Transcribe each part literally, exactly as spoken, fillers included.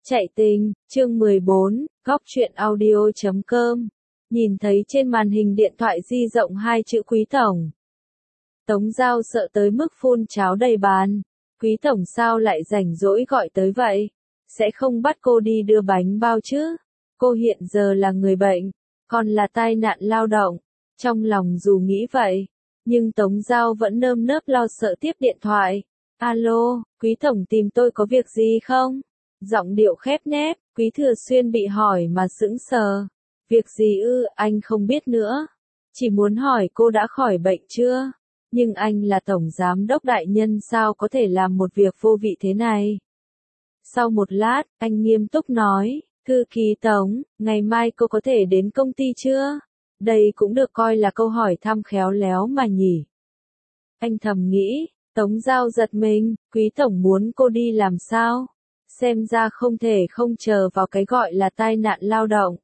Chạy tình, chương mười bốn, góc truyện audio chấm com. Nhìn thấy trên màn hình điện thoại di động hai chữ Quý Tổng. Tống Giao sợ tới mức phun cháo đầy bàn. Quý Tổng sao lại rảnh rỗi gọi tới vậy? Sẽ không bắt cô đi đưa bánh bao chứ? Cô hiện giờ là người bệnh, còn là tai nạn lao động. Trong lòng dù nghĩ vậy, nhưng Tống Giao vẫn nơm nớp lo sợ tiếp điện thoại. Alo, Quý Tổng tìm tôi có việc gì không? Giọng điệu khép nép, Quý Thừa Xuyên bị hỏi mà sững sờ. Việc gì ư, anh không biết nữa. Chỉ muốn hỏi cô đã khỏi bệnh chưa? Nhưng anh là Tổng Giám đốc đại nhân sao có thể làm một việc vô vị thế này? Sau một lát, anh nghiêm túc nói, Thư ký Tống, ngày mai cô có thể đến công ty chưa? Đây cũng được coi là câu hỏi thăm khéo léo mà nhỉ. Anh thầm nghĩ, Tống Giao giật mình, Quý Tổng muốn cô đi làm sao? Xem ra không thể không chờ vào cái gọi là tai nạn lao động.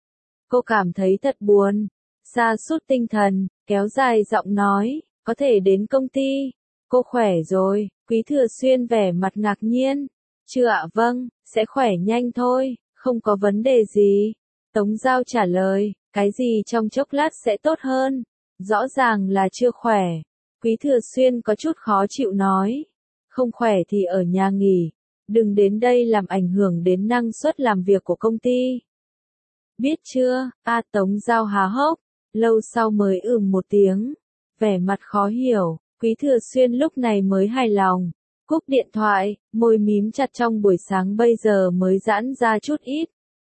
Cô cảm thấy thật buồn, sa sút tinh thần, kéo dài giọng nói, có thể đến công ty. Cô khỏe rồi, Quý Thừa Xuyên vẻ mặt ngạc nhiên. Chưa ạ, vâng, sẽ khỏe nhanh thôi, không có vấn đề gì. Tống Giao trả lời, cái gì trong chốc lát sẽ tốt hơn. Rõ ràng là chưa khỏe. Quý Thừa Xuyên có chút khó chịu nói, không khỏe thì ở nhà nghỉ. Đừng đến đây làm ảnh hưởng đến năng suất làm việc của công ty. Biết chưa? A Tống Giao há hốc, lâu sau mới ừm một tiếng, vẻ mặt khó hiểu. Quý Thừa Xuyên lúc này mới hài lòng, cúp điện thoại, môi mím chặt trong buổi sáng bây giờ mới giãn ra chút ít.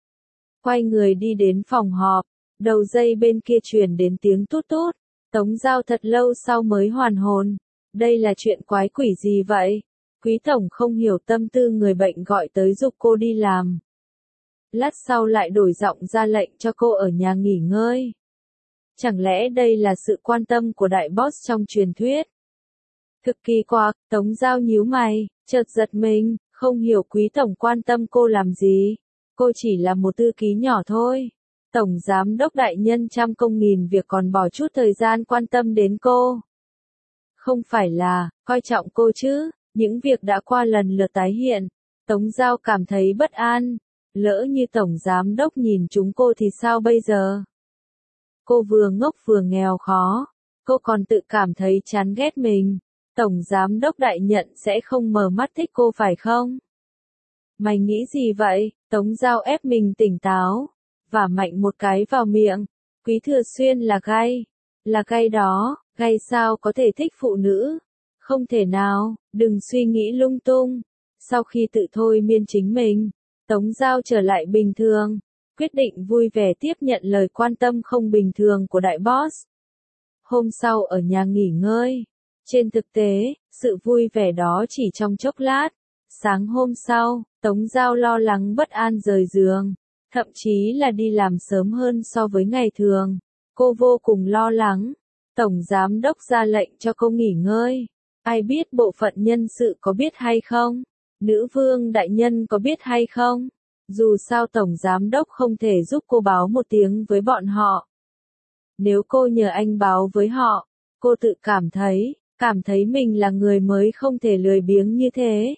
Quay người đi đến phòng họp, đầu dây bên kia truyền đến tiếng tút tút. Tống Giao thật lâu sau mới hoàn hồn. Đây là chuyện quái quỷ gì vậy? Quý Tổng không hiểu tâm tư người bệnh gọi tới giúp cô đi làm. Lát sau lại đổi giọng ra lệnh cho cô ở nhà nghỉ ngơi. Chẳng lẽ đây là sự quan tâm của đại boss trong truyền thuyết? Thực kỳ quặc, Tống Giao nhíu mày, chợt giật mình, không hiểu Quý Tổng quan tâm cô làm gì. Cô chỉ là một thư ký nhỏ thôi. Tổng Giám đốc đại nhân trăm công nghìn việc còn bỏ chút thời gian quan tâm đến cô. Không phải là, coi trọng cô chứ. Những việc đã qua lần lượt tái hiện, Tống Giao cảm thấy bất an. Lỡ như Tổng Giám đốc nhìn chúng cô thì sao bây giờ? Cô vừa ngốc vừa nghèo khó, cô còn tự cảm thấy chán ghét mình. Tổng Giám đốc đại nhận sẽ không mở mắt thích cô phải không? Mày nghĩ gì vậy? Tống Giao ép mình tỉnh táo, và mạnh một cái vào miệng. Quý Thừa Xuyên là gay, là gay đó, gay sao có thể thích phụ nữ? Không thể nào, đừng suy nghĩ lung tung. Sau khi tự thôi miên chính mình, Tống Giao trở lại bình thường, quyết định vui vẻ tiếp nhận lời quan tâm không bình thường của đại boss. Hôm sau ở nhà nghỉ ngơi, trên thực tế, sự vui vẻ đó chỉ trong chốc lát. Sáng hôm sau, Tống Giao lo lắng bất an rời giường, thậm chí là đi làm sớm hơn so với ngày thường. Cô vô cùng lo lắng. Tổng Giám đốc ra lệnh cho cô nghỉ ngơi. Ai biết bộ phận nhân sự có biết hay không? Nữ vương đại nhân có biết hay không? Dù sao Tổng Giám đốc không thể giúp cô báo một tiếng với bọn họ. Nếu cô nhờ anh báo với họ, cô tự cảm thấy, cảm thấy mình là người mới không thể lười biếng như thế.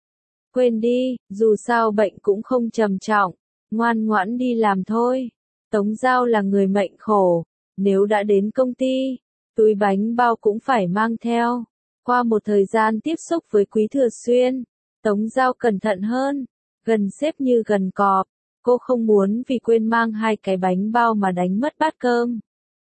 Quên đi, dù sao bệnh cũng không trầm trọng, ngoan ngoãn đi làm thôi. Tống Giao là người mệnh khổ, nếu đã đến công ty, túi bánh bao cũng phải mang theo. Qua một thời gian tiếp xúc với Quý Thừa Xuyên, Tống Giao cẩn thận hơn, gần xếp như gần cọp. Cô không muốn vì quên mang hai cái bánh bao mà đánh mất bát cơm.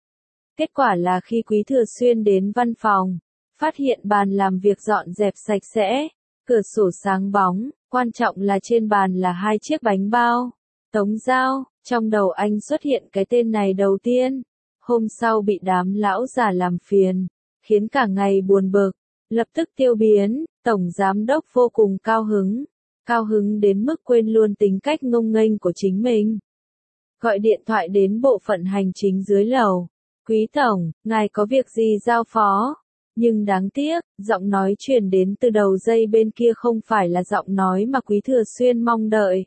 Kết quả là khi Quý Thừa Xuyên đến văn phòng, phát hiện bàn làm việc dọn dẹp sạch sẽ, cửa sổ sáng bóng, quan trọng là trên bàn là hai chiếc bánh bao. Tống Giao, trong đầu anh xuất hiện cái tên này đầu tiên. Hôm sau bị đám lão già làm phiền, khiến cả ngày buồn bực. Lập tức tiêu biến, Tổng Giám đốc vô cùng cao hứng, cao hứng đến mức quên luôn tính cách ngông nghênh của chính mình. Gọi điện thoại đến bộ phận hành chính dưới lầu. Quý Tổng, ngài có việc gì giao phó? Nhưng đáng tiếc, giọng nói truyền đến từ đầu dây bên kia không phải là giọng nói mà Quý Thừa Xuyên mong đợi.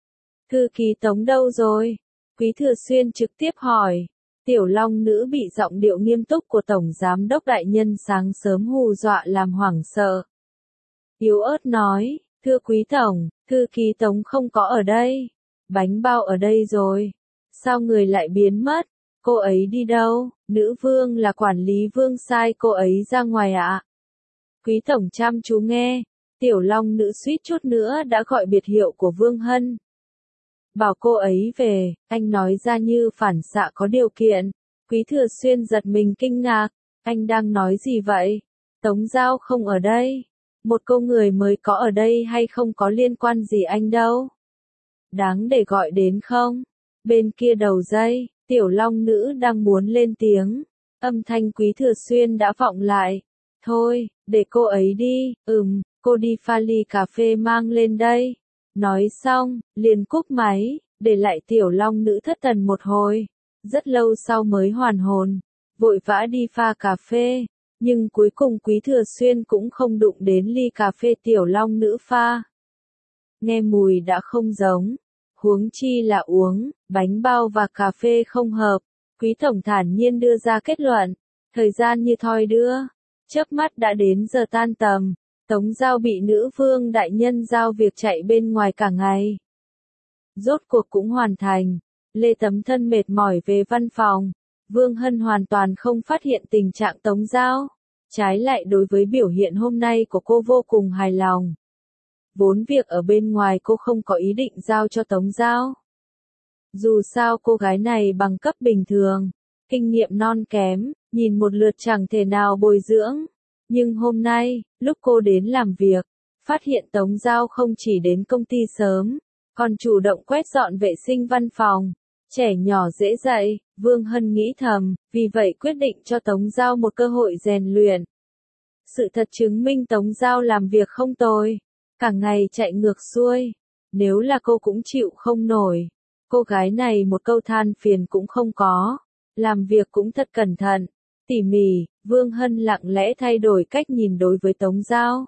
Thư ký Tống đâu rồi? Quý Thừa Xuyên trực tiếp hỏi. Tiểu Long Nữ bị giọng điệu nghiêm túc của Tổng Giám đốc đại nhân sáng sớm hù dọa làm hoảng sợ. Yếu ớt nói, Thưa quý tổng, thư ký Tống không có ở đây. Bánh bao ở đây rồi. Sao người lại biến mất? Cô ấy đi đâu? Nữ vương là quản lý vương sai cô ấy ra ngoài ạ. Quý tổng chăm chú nghe. Tiểu Long nữ suýt chút nữa đã gọi biệt hiệu của Vương Hân. Bảo cô ấy về, anh nói ra như phản xạ có điều kiện. Quý Thừa Xuyên giật mình kinh ngạc. Anh đang nói gì vậy? Tống Giao không ở đây. Một cô người mới có ở đây hay không có liên quan gì anh đâu. Đáng để gọi đến không? Bên kia đầu dây, Tiểu Long nữ đang muốn lên tiếng. Âm thanh Quý Thừa Xuyên đã vọng lại. Thôi, để cô ấy đi, ừm, cô đi pha ly cà phê mang lên đây. Nói xong, liền cúp máy, để lại Tiểu Long nữ thất thần một hồi. Rất lâu sau mới hoàn hồn, vội vã đi pha cà phê. Nhưng cuối cùng Quý Thừa Xuyên cũng không đụng đến ly cà phê Tiểu Long nữ pha. Nghe mùi đã không giống, huống chi là uống, bánh bao và cà phê không hợp. Quý tổng thản nhiên đưa ra kết luận, thời gian như thoi đưa, chớp mắt đã đến giờ tan tầm. Tống Giao bị nữ vương đại nhân giao việc chạy bên ngoài cả ngày. Rốt cuộc cũng hoàn thành, Lê Tấm Thân mệt mỏi về văn phòng. Vương Hân hoàn toàn không phát hiện tình trạng Tống Giao. Trái lại đối với biểu hiện hôm nay của cô vô cùng hài lòng. Vốn việc ở bên ngoài cô không có ý định giao cho Tống Giao. Dù sao cô gái này bằng cấp bình thường, kinh nghiệm non kém, nhìn một lượt chẳng thể nào bồi dưỡng. Nhưng hôm nay, lúc cô đến làm việc, phát hiện Tống Giao không chỉ đến công ty sớm, còn chủ động quét dọn vệ sinh văn phòng. Trẻ nhỏ dễ dạy, Vương Hân nghĩ thầm, vì vậy quyết định cho Tống Giao một cơ hội rèn luyện. Sự thật chứng minh Tống Giao làm việc không tồi, cả ngày chạy ngược xuôi. Nếu là cô cũng chịu không nổi. Cô gái này một câu than phiền cũng không có, làm việc cũng thật cẩn thận, tỉ mỉ. Vương Hân lặng lẽ thay đổi cách nhìn đối với Tống Giao.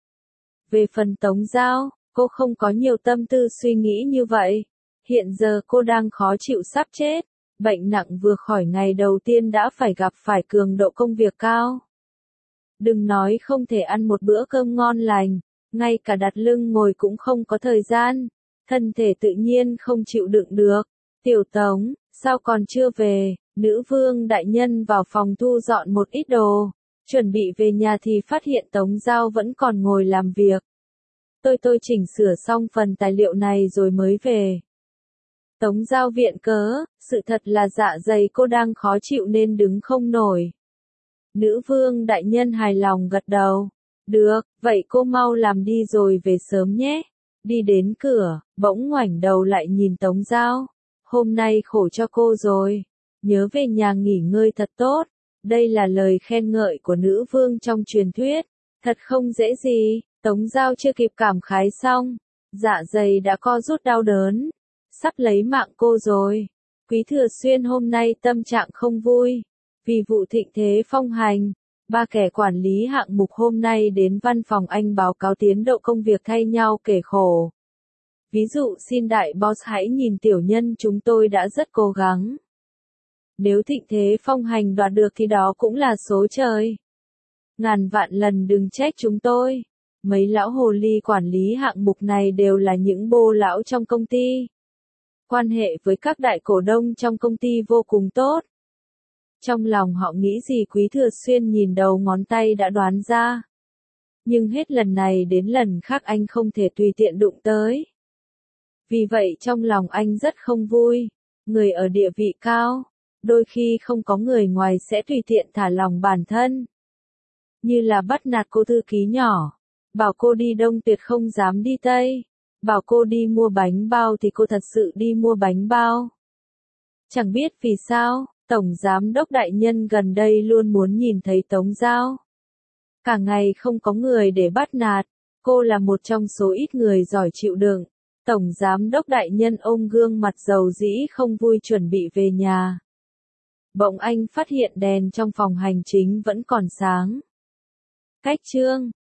Về phần Tống Giao, cô không có nhiều tâm tư suy nghĩ như vậy. Hiện giờ cô đang khó chịu sắp chết, bệnh nặng vừa khỏi ngày đầu tiên đã phải gặp phải cường độ công việc cao. Đừng nói không thể ăn một bữa cơm ngon lành, ngay cả đặt lưng ngồi cũng không có thời gian, thân thể tự nhiên không chịu đựng được. Tiểu Tống, sao còn chưa về? Nữ vương đại nhân vào phòng thu dọn một ít đồ, chuẩn bị về nhà thì phát hiện Tống Giao vẫn còn ngồi làm việc. Tôi tôi chỉnh sửa xong phần tài liệu này rồi mới về. Tống Giao viện cớ, sự thật là dạ dày cô đang khó chịu nên đứng không nổi. Nữ vương đại nhân hài lòng gật đầu. Được, vậy cô mau làm đi rồi về sớm nhé. Đi đến cửa, bỗng ngoảnh đầu lại nhìn Tống Giao. Hôm nay khổ cho cô rồi. Nhớ về nhà nghỉ ngơi thật tốt. Đây là lời khen ngợi của nữ vương trong truyền thuyết. Thật không dễ gì. Tống Giao chưa kịp cảm khái xong, dạ dày đã co rút đau đớn. Sắp lấy mạng cô rồi. Quý Thừa Xuyên hôm nay tâm trạng không vui. Vì vụ thịnh thế phong hành, ba kẻ quản lý hạng mục hôm nay đến văn phòng anh báo cáo tiến độ công việc thay nhau kể khổ. Ví dụ xin đại boss hãy nhìn tiểu nhân chúng tôi đã rất cố gắng. Nếu thịnh thế phong hành đoạt được thì đó cũng là số trời. Ngàn vạn lần đừng trách chúng tôi. Mấy lão hồ ly quản lý hạng mục này đều là những bô lão trong công ty. Quan hệ với các đại cổ đông trong công ty vô cùng tốt. Trong lòng họ nghĩ gì Quý Thừa Xuyên nhìn đầu ngón tay đã đoán ra. Nhưng hết lần này đến lần khác anh không thể tùy tiện đụng tới. Vì vậy trong lòng anh rất không vui. Người ở địa vị cao, đôi khi không có người ngoài sẽ tùy tiện thả lòng bản thân. Như là bắt nạt cô thư ký nhỏ. Bảo cô đi đông tuyệt không dám đi tây. Bảo cô đi mua bánh bao thì cô thật sự đi mua bánh bao. Chẳng biết vì sao, Tổng Giám đốc đại nhân gần đây luôn muốn nhìn thấy Tống Giao. Cả ngày không có người để bắt nạt, cô là một trong số ít người giỏi chịu đựng. Tổng Giám đốc đại nhân ôm gương mặt dầu dĩ không vui chuẩn bị về nhà. Bỗng anh phát hiện đèn trong phòng hành chính vẫn còn sáng. Cách chương